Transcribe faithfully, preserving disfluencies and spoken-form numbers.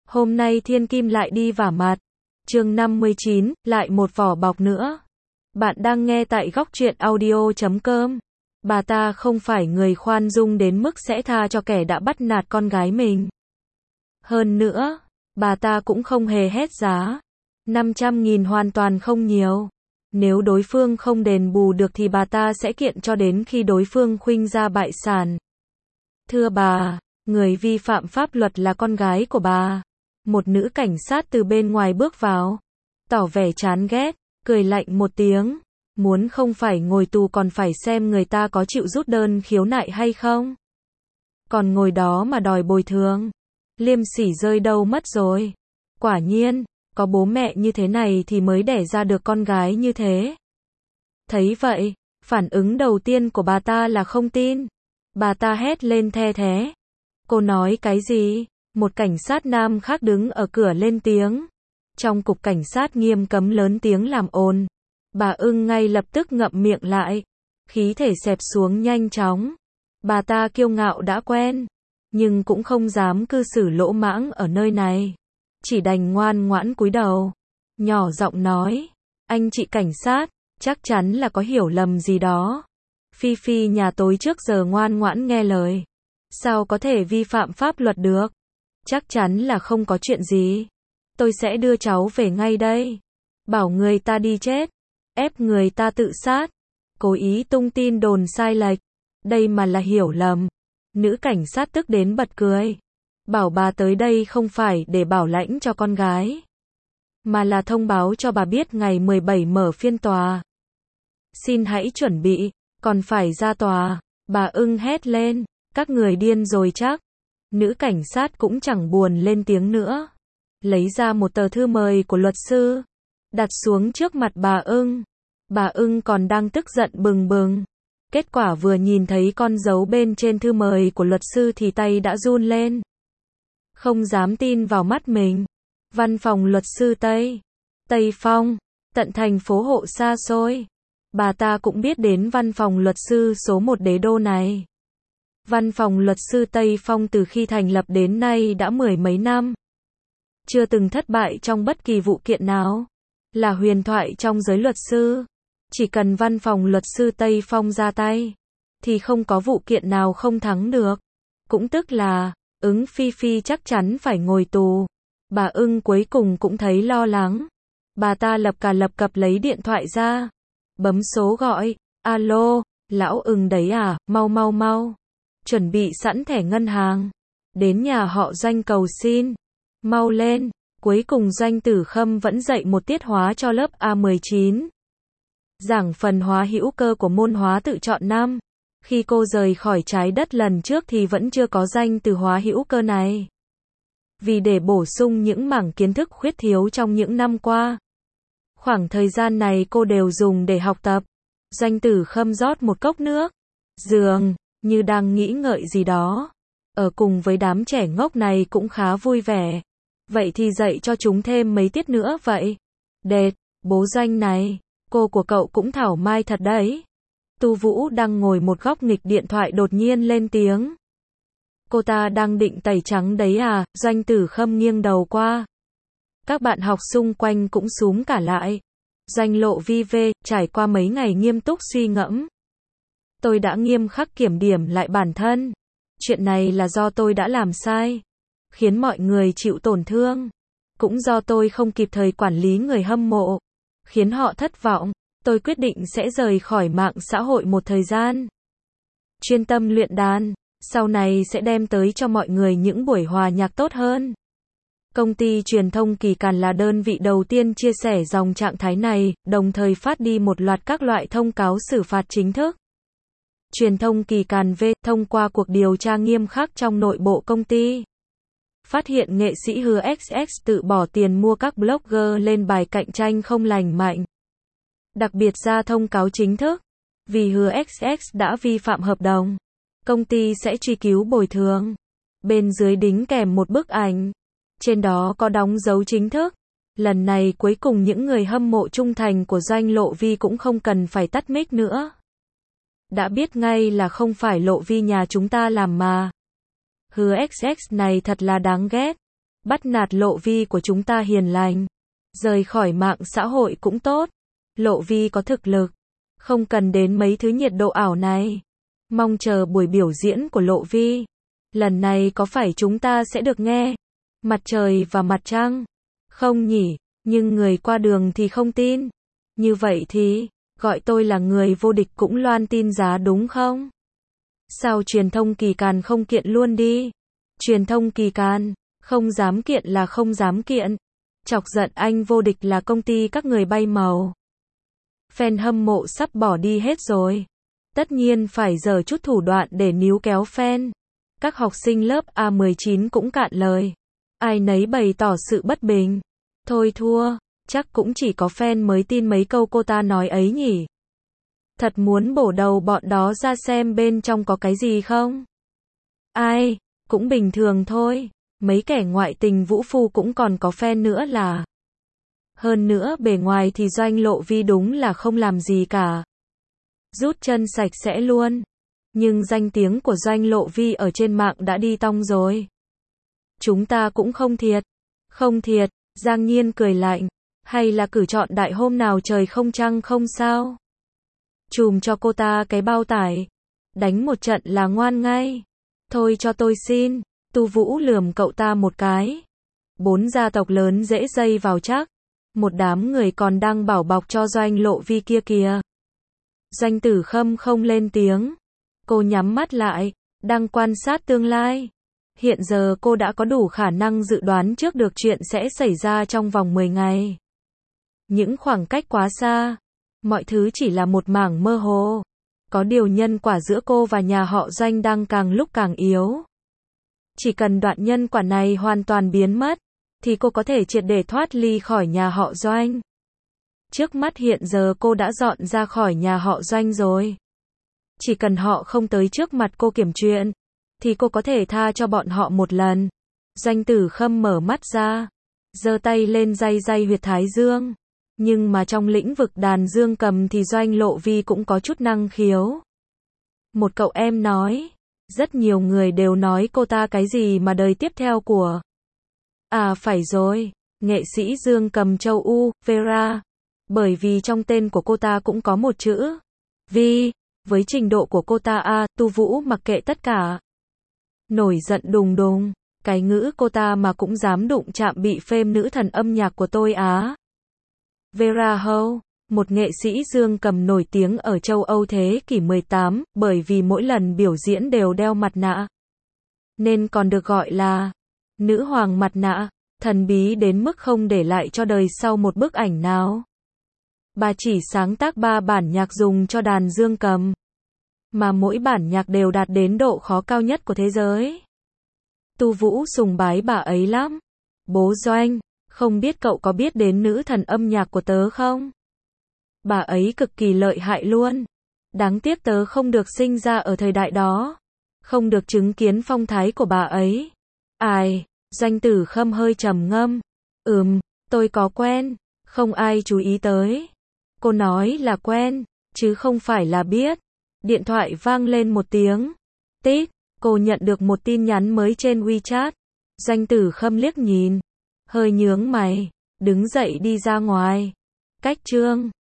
Hôm nay thiên kim lại đi vả mặt. Chương năm mươi chín, lại một vỏ bọc nữa. Bạn đang nghe tại góc truyện audio chấm com. Bà ta không phải người khoan dung đến mức sẽ tha cho kẻ đã bắt nạt con gái mình. Hơn nữa, bà ta cũng không hề hét giá. năm trăm nghìn hoàn toàn không nhiều. Nếu đối phương không đền bù được thì bà ta sẽ kiện cho đến khi đối phương khuynh ra bại sản. Thưa bà, người vi phạm pháp luật là con gái của bà. Một nữ cảnh sát từ bên ngoài bước vào, tỏ vẻ chán ghét, cười lạnh một tiếng. Muốn không phải ngồi tù còn phải xem người ta có chịu rút đơn khiếu nại hay không. Còn ngồi đó mà đòi bồi thường. Liêm sỉ rơi đâu mất rồi. Quả nhiên, có bố mẹ như thế này thì mới đẻ ra được con gái như thế. Thấy vậy, phản ứng đầu tiên của bà ta là không tin. Bà ta hét lên the thé. Cô nói cái gì? Một cảnh sát nam khác đứng ở cửa lên tiếng. Trong cục cảnh sát nghiêm cấm lớn tiếng làm ồn. Bà ưng ngay lập tức ngậm miệng lại. Khí thể xẹp xuống nhanh chóng. Bà ta kiêu ngạo đã quen. Nhưng cũng không dám cư xử lỗ mãng ở nơi này. Chỉ đành ngoan ngoãn cúi đầu. Nhỏ giọng nói. Anh chị cảnh sát, chắc chắn là có hiểu lầm gì đó. Phi Phi nhà tối trước giờ ngoan ngoãn nghe lời. Sao có thể vi phạm pháp luật được? Chắc chắn là không có chuyện gì. Tôi sẽ đưa cháu về ngay đây. Bảo người ta đi chết. Ép người ta tự sát. Cố ý tung tin đồn sai lệch. Đây mà là hiểu lầm. Nữ cảnh sát tức đến bật cười. Bảo bà tới đây không phải để bảo lãnh cho con gái. Mà là thông báo cho bà biết ngày mười bảy mở phiên tòa. Xin hãy chuẩn bị. Còn phải ra tòa. Bà ưng hét lên. Các người điên rồi chắc. Nữ cảnh sát cũng chẳng buồn lên tiếng nữa. Lấy ra một tờ thư mời của luật sư. Đặt xuống trước mặt bà ưng. Bà ưng còn đang tức giận bừng bừng. Kết quả vừa nhìn thấy con dấu bên trên thư mời của luật sư thì tay đã run lên. Không dám tin vào mắt mình. Văn phòng luật sư Tây. Tây Phong. Tận thành phố hộ xa xôi. Bà ta cũng biết đến văn phòng luật sư số một đế đô này. Văn phòng luật sư Tây Phong từ khi thành lập đến nay đã mười mấy năm. Chưa từng thất bại trong bất kỳ vụ kiện nào. Là huyền thoại trong giới luật sư. Chỉ cần văn phòng luật sư Tây Phong ra tay, thì không có vụ kiện nào không thắng được. Cũng tức là, ứng Phi Phi chắc chắn phải ngồi tù. Bà ưng cuối cùng cũng thấy lo lắng. Bà ta lập cà lập cập lấy điện thoại ra. Bấm số gọi. Alo, lão ưng đấy à, mau mau mau. Chuẩn bị sẵn thẻ ngân hàng. Đến nhà họ Doanh cầu xin. Mau lên. Cuối cùng Doanh Tử Khâm vẫn dạy một tiết hóa cho lớp A mười chín. Giảng phần hóa hữu cơ của môn hóa tự chọn năm. Khi cô rời khỏi trái đất lần trước thì vẫn chưa có danh từ hóa hữu cơ này. Vì để bổ sung những mảng kiến thức khuyết thiếu trong những năm qua. Khoảng thời gian này cô đều dùng để học tập. Doanh Tử Khâm rót một cốc nước. Dường như đang nghĩ ngợi gì đó. Ở cùng với đám trẻ ngốc này cũng khá vui vẻ. Vậy thì dạy cho chúng thêm mấy tiết nữa vậy. Đệt, bố Doanh này, cô của cậu cũng thảo mai thật đấy. Tu Vũ đang ngồi một góc nghịch điện thoại đột nhiên lên tiếng. Cô ta đang định tẩy trắng đấy à? Doanh Tử Khâm nghiêng đầu qua. Các bạn học xung quanh cũng xúm cả lại. Doanh Lộ Vi Vê, trải qua mấy ngày nghiêm túc suy ngẫm. Tôi đã nghiêm khắc kiểm điểm lại bản thân. Chuyện này là do tôi đã làm sai. Khiến mọi người chịu tổn thương. Cũng do tôi không kịp thời quản lý người hâm mộ. Khiến họ thất vọng. Tôi quyết định sẽ rời khỏi mạng xã hội một thời gian. Chuyên tâm luyện đàn. Sau này sẽ đem tới cho mọi người những buổi hòa nhạc tốt hơn. Công ty truyền thông Kỳ Càn là đơn vị đầu tiên chia sẻ dòng trạng thái này, đồng thời phát đi một loạt các loại thông cáo xử phạt chính thức. Truyền thông Kỳ Càn V, thông qua cuộc điều tra nghiêm khắc trong nội bộ công ty. Phát hiện nghệ sĩ Hứa ích ích tự bỏ tiền mua các blogger lên bài cạnh tranh không lành mạnh. Đặc biệt ra thông cáo chính thức. Vì Hứa ích ích đã vi phạm hợp đồng. Công ty sẽ truy cứu bồi thường. Bên dưới đính kèm một bức ảnh. Trên đó có đóng dấu chính thức. Lần này cuối cùng những người hâm mộ trung thành của Doanh Lộ Vi cũng không cần phải tắt mic nữa. Đã biết ngay là không phải Lộ Vi nhà chúng ta làm mà. Hứa ích ích này thật là đáng ghét. Bắt nạt Lộ Vi của chúng ta hiền lành. Rời khỏi mạng xã hội cũng tốt. Lộ Vi có thực lực. Không cần đến mấy thứ nhiệt độ ảo này. Mong chờ buổi biểu diễn của Lộ Vi. Lần này có phải chúng ta sẽ được nghe Mặt trời và mặt trăng? Không nhỉ, nhưng người qua đường thì không tin. Như vậy thì, gọi tôi là người vô địch cũng loan tin giá đúng không? Sao truyền thông kỳ càn không kiện luôn đi? Truyền thông kỳ càn, không dám kiện là không dám kiện. Chọc giận anh vô địch là công ty các người bay màu. Fan hâm mộ sắp bỏ đi hết rồi. Tất nhiên phải giở chút thủ đoạn để níu kéo fan. Các học sinh lớp A mười chín cũng cạn lời. Ai nấy bày tỏ sự bất bình. Thôi thua, chắc cũng chỉ có fan mới tin mấy câu cô ta nói ấy nhỉ. Thật muốn bổ đầu bọn đó ra xem bên trong có cái gì không? Ai, cũng bình thường thôi. Mấy kẻ ngoại tình vũ phu cũng còn có fan nữa là. Hơn nữa bề ngoài thì Doanh Lộ Vi đúng là không làm gì cả. Rút chân sạch sẽ luôn. Nhưng danh tiếng của Doanh Lộ Vi ở trên mạng đã đi tong rồi. Chúng ta cũng không thiệt. Không thiệt, Giang Nhiên cười lạnh. Hay là cử chọn đại hôm nào trời không trăng không sao? Chùm cho cô ta cái bao tải. Đánh một trận là ngoan ngay. Thôi cho tôi xin. Tu Vũ lườm cậu ta một cái. Bốn gia tộc lớn dễ dây vào chắc. Một đám người còn đang bảo bọc cho Doanh Lộ Vi kia kìa. Doanh Tử Khâm không lên tiếng. Cô nhắm mắt lại, đang quan sát tương lai. Hiện giờ cô đã có đủ khả năng dự đoán trước được chuyện sẽ xảy ra trong vòng mười ngày. Những khoảng cách quá xa. Mọi thứ chỉ là một mảng mơ hồ. Có điều nhân quả giữa cô và nhà họ Doanh đang càng lúc càng yếu. Chỉ cần đoạn nhân quả này hoàn toàn biến mất, thì cô có thể triệt để thoát ly khỏi nhà họ Doanh. Trước mắt hiện giờ cô đã dọn ra khỏi nhà họ Doanh rồi. Chỉ cần họ không tới trước mặt cô kiểm chuyện, thì cô có thể tha cho bọn họ một lần. Doanh Tử Khâm mở mắt ra, giơ tay lên day day huyệt thái dương. Nhưng mà trong lĩnh vực đàn dương cầm thì Doanh Lộ Vi cũng có chút năng khiếu. Một cậu em nói, rất nhiều người đều nói cô ta cái gì mà đời tiếp theo của. À phải rồi, nghệ sĩ dương cầm châu U, Vera. Bởi vì trong tên của cô ta cũng có một chữ Vi. Với trình độ của cô ta a, à, Tu Vũ mặc kệ tất cả. Nổi giận đùng đùng, cái ngữ cô ta mà cũng dám đụng chạm bị phêm nữ thần âm nhạc của tôi á. Vera Hou, một nghệ sĩ dương cầm nổi tiếng ở châu Âu thế kỷ mười tám, bởi vì mỗi lần biểu diễn đều đeo mặt nạ. Nên còn được gọi là nữ hoàng mặt nạ, thần bí đến mức không để lại cho đời sau một bức ảnh nào. Bà chỉ sáng tác ba bản nhạc dùng cho đàn dương cầm. Mà mỗi bản nhạc đều đạt đến độ khó cao nhất của thế giới. Tu Vũ sùng bái bà ấy lắm. Bố Doanh, không biết cậu có biết đến nữ thần âm nhạc của tớ không? Bà ấy cực kỳ lợi hại luôn. Đáng tiếc tớ không được sinh ra ở thời đại đó. Không được chứng kiến phong thái của bà ấy. Ai, Doanh Tử Khâm hơi trầm ngâm. Ừm, tôi có quen. Không ai chú ý tới. Cô nói là quen, chứ không phải là biết. Điện thoại vang lên một tiếng. Tít, cô nhận được một tin nhắn mới trên WeChat. Doanh Tử Khâm liếc nhìn. Hơi nhướng mày, đứng dậy đi ra ngoài. Cách chương